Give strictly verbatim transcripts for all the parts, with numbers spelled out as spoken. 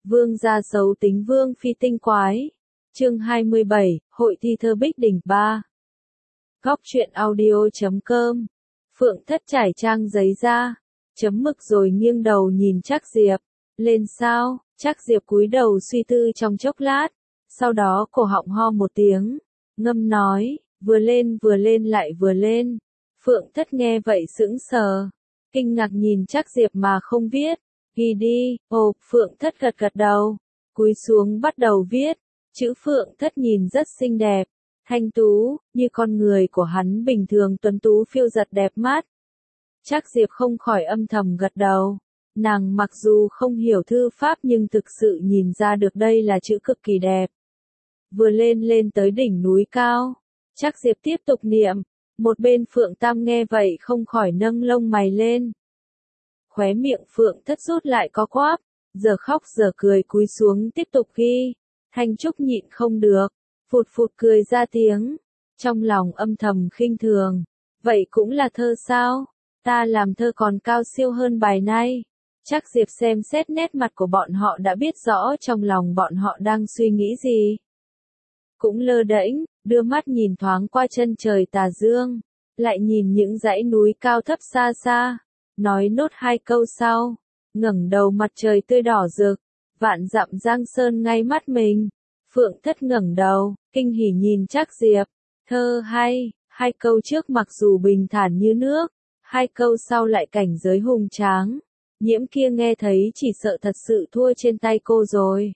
Vương gia xấu tính vương phi tinh quái. Chương hai mươi bảy, Hội thi thơ Bích Đỉnh ba. Góc truyện audio chấm com. Phượng Thất trải trang giấy ra, chấm mực rồi nghiêng đầu nhìn Trác Diệp. Lên sao? Trác Diệp cúi đầu suy tư trong chốc lát, sau đó cổ họng ho một tiếng, ngâm nói, vừa lên vừa lên lại vừa lên. Phượng Thất nghe vậy sững sờ, kinh ngạc nhìn Trác Diệp mà không viết. Ghi đi. Ồ, Phượng Thất gật gật đầu, cúi xuống bắt đầu viết. Chữ Phượng Thất nhìn rất xinh đẹp, thanh tú, như con người của hắn bình thường tuấn tú phiêu giật đẹp mắt. Trác Diệp không khỏi âm thầm gật đầu. Nàng mặc dù không hiểu thư pháp nhưng thực sự nhìn ra được đây là chữ cực kỳ đẹp. Vừa lên lên tới đỉnh núi cao, Trác Diệp tiếp tục niệm. Một bên Phượng Tam nghe vậy không khỏi nâng lông mày lên. Khóe miệng Phượng Thất rút lại có quắp, giờ khóc giờ cười cúi xuống tiếp tục ghi. Thanh Trúc nhịn không được, phụt phụt cười ra tiếng, trong lòng âm thầm khinh thường. Vậy cũng là thơ sao? Ta làm thơ còn cao siêu hơn bài nay. Trác Diệp xem xét nét mặt của bọn họ đã biết rõ trong lòng bọn họ đang suy nghĩ gì. Cũng lơ đễnh, đưa mắt nhìn thoáng qua chân trời tà dương, lại nhìn những dãy núi cao thấp xa xa, nói nốt hai câu sau, ngẩng đầu mặt trời tươi đỏ rực, vạn dặm giang sơn ngay mắt mình. Phượng Thất ngẩng đầu, kinh hỉ nhìn Trác Diệp, thơ hay, hai câu trước mặc dù bình thản như nước, hai câu sau lại cảnh giới hùng tráng. Nhiễm kia nghe thấy chỉ sợ thật sự thua trên tay cô rồi.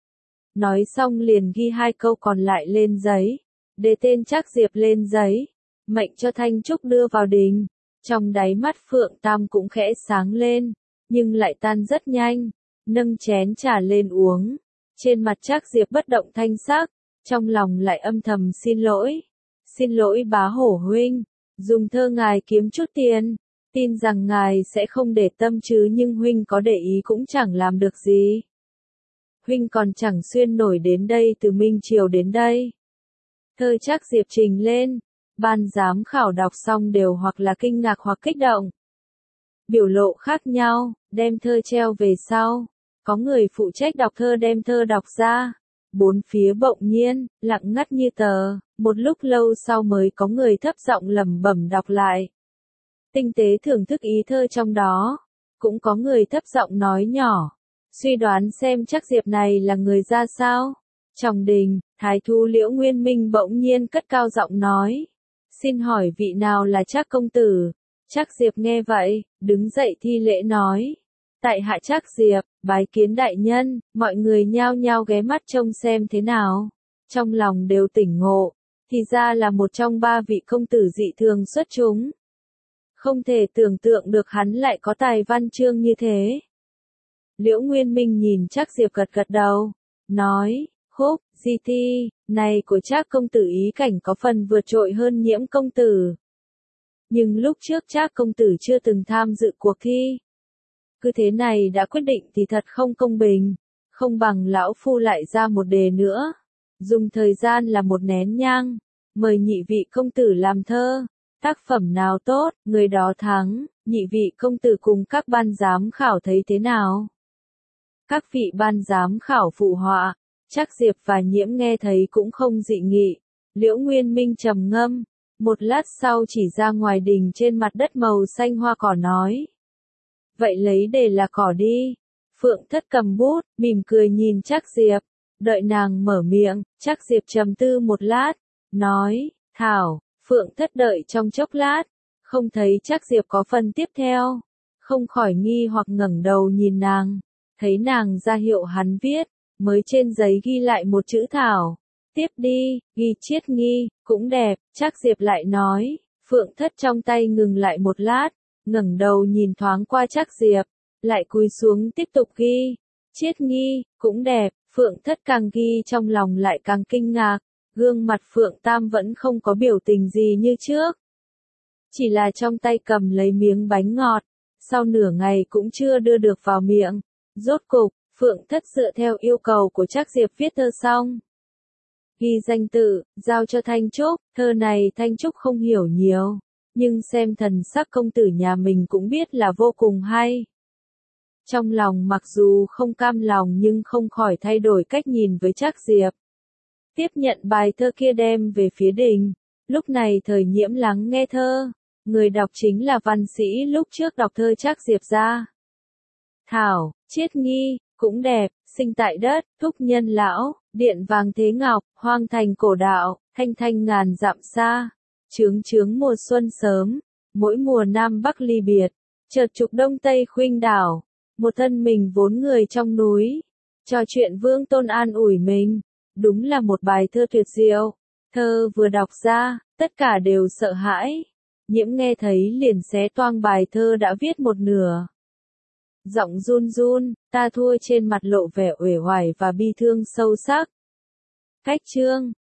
Nói xong liền ghi hai câu còn lại lên giấy, để tên Trác Diệp lên giấy, mệnh cho Thanh Trúc đưa vào đình. Trong đáy mắt Phượng Tam cũng khẽ sáng lên, nhưng lại tan rất nhanh, nâng chén trà lên uống. Trên mặt Trác Diệp bất động thanh sắc, trong lòng lại âm thầm xin lỗi. Xin lỗi bá hổ huynh, dùng thơ ngài kiếm chút tiền, tin rằng ngài sẽ không để tâm chứ nhưng huynh có để ý cũng chẳng làm được gì. Huynh còn chẳng xuyên nổi đến đây từ Minh Triều đến đây. Thơ Trác Diệp trình lên, ban giám khảo đọc xong đều hoặc là kinh ngạc hoặc kích động. Biểu lộ khác nhau, đem thơ treo về sau. Có người phụ trách đọc thơ đem thơ đọc ra. Bốn phía bỗng nhiên, lặng ngắt như tờ, một lúc lâu sau mới có người thấp giọng lẩm bẩm đọc lại. Tinh tế thưởng thức ý thơ trong đó. Cũng có người thấp giọng nói nhỏ, suy đoán xem Trác Diệp này là người ra sao. Trong đình, Thái Thú Liễu Nguyên Minh bỗng nhiên cất cao giọng nói. Xin hỏi vị nào là Trác công tử? Trác Diệp nghe vậy, đứng dậy thi lễ nói. Tại hạ Trác Diệp, bái kiến đại nhân. Mọi người nhao nhao ghé mắt trông xem thế nào. Trong lòng đều tỉnh ngộ, thì ra là một trong ba vị công tử dị thường xuất chúng. Không thể tưởng tượng được hắn lại có tài văn chương như thế. Liễu Nguyên Minh nhìn Trác Diệp gật gật đầu, nói, khúc, di thi, này của Trác công tử ý cảnh có phần vượt trội hơn Nhiễm công tử. Nhưng lúc trước Trác công tử chưa từng tham dự cuộc thi. Cứ thế này đã quyết định thì thật không công bình, không bằng lão phu lại ra một đề nữa. Dùng thời gian là một nén nhang, mời nhị vị công tử làm thơ. Tác phẩm nào tốt, người đó thắng. Nhị vị công tử cùng các ban giám khảo thấy thế nào? Các vị ban giám khảo phụ họa, Trác Diệp và Nhiễm nghe thấy cũng không dị nghị. Liễu Nguyên Minh trầm ngâm, một lát sau chỉ ra ngoài đình trên mặt đất màu xanh hoa cỏ nói. Vậy lấy đề là cỏ đi. Phượng Thất cầm bút, mỉm cười nhìn Trác Diệp, đợi nàng mở miệng. Trác Diệp trầm tư một lát, nói, thảo. Phượng Thất đợi trong chốc lát, không thấy Trác Diệp có phần tiếp theo, không khỏi nghi hoặc ngẩng đầu nhìn nàng, thấy nàng ra hiệu hắn viết, mới trên giấy ghi lại một chữ thảo. Tiếp đi, ghi chiết nghi, cũng đẹp. Trác Diệp lại nói. Phượng Thất trong tay ngừng lại một lát, ngẩng đầu nhìn thoáng qua Trác Diệp, lại cúi xuống tiếp tục ghi. Chiết nghi, cũng đẹp. Phượng Thất càng ghi trong lòng lại càng kinh ngạc. Gương mặt Phượng Tam vẫn không có biểu tình gì như trước. Chỉ là trong tay cầm lấy miếng bánh ngọt, sau nửa ngày cũng chưa đưa được vào miệng. Rốt cục, Phượng Thất dựa theo yêu cầu của Trác Diệp viết thơ xong. Ghi danh tự, giao cho Thanh Trúc, thơ này Thanh Trúc không hiểu nhiều, nhưng xem thần sắc công tử nhà mình cũng biết là vô cùng hay. Trong lòng mặc dù không cam lòng nhưng không khỏi thay đổi cách nhìn với Trác Diệp. Tiếp nhận bài thơ kia đem về phía đình. Lúc này Thời Nhiễm lắng nghe thơ. Người đọc chính là văn sĩ lúc trước đọc thơ Trác Diệp ra. Thảo, Chiết Nghi, cũng đẹp, sinh tại đất, thúc nhân lão, điện vàng thế ngọc, hoang thành cổ đạo, thanh thanh ngàn dặm xa. Chướng chướng mùa xuân sớm, mỗi mùa nam bắc ly biệt, chợt trục đông tây khuynh đảo, một thân mình vốn người trong núi, trò chuyện Vương Tôn an ủi mình, đúng là một bài thơ tuyệt diệu. Thơ vừa đọc ra, tất cả đều sợ hãi. Nhiễm nghe thấy liền xé toang bài thơ đã viết một nửa. Giọng run run, ta thua trên mặt lộ vẻ uể oải và bi thương sâu sắc. Cách chương,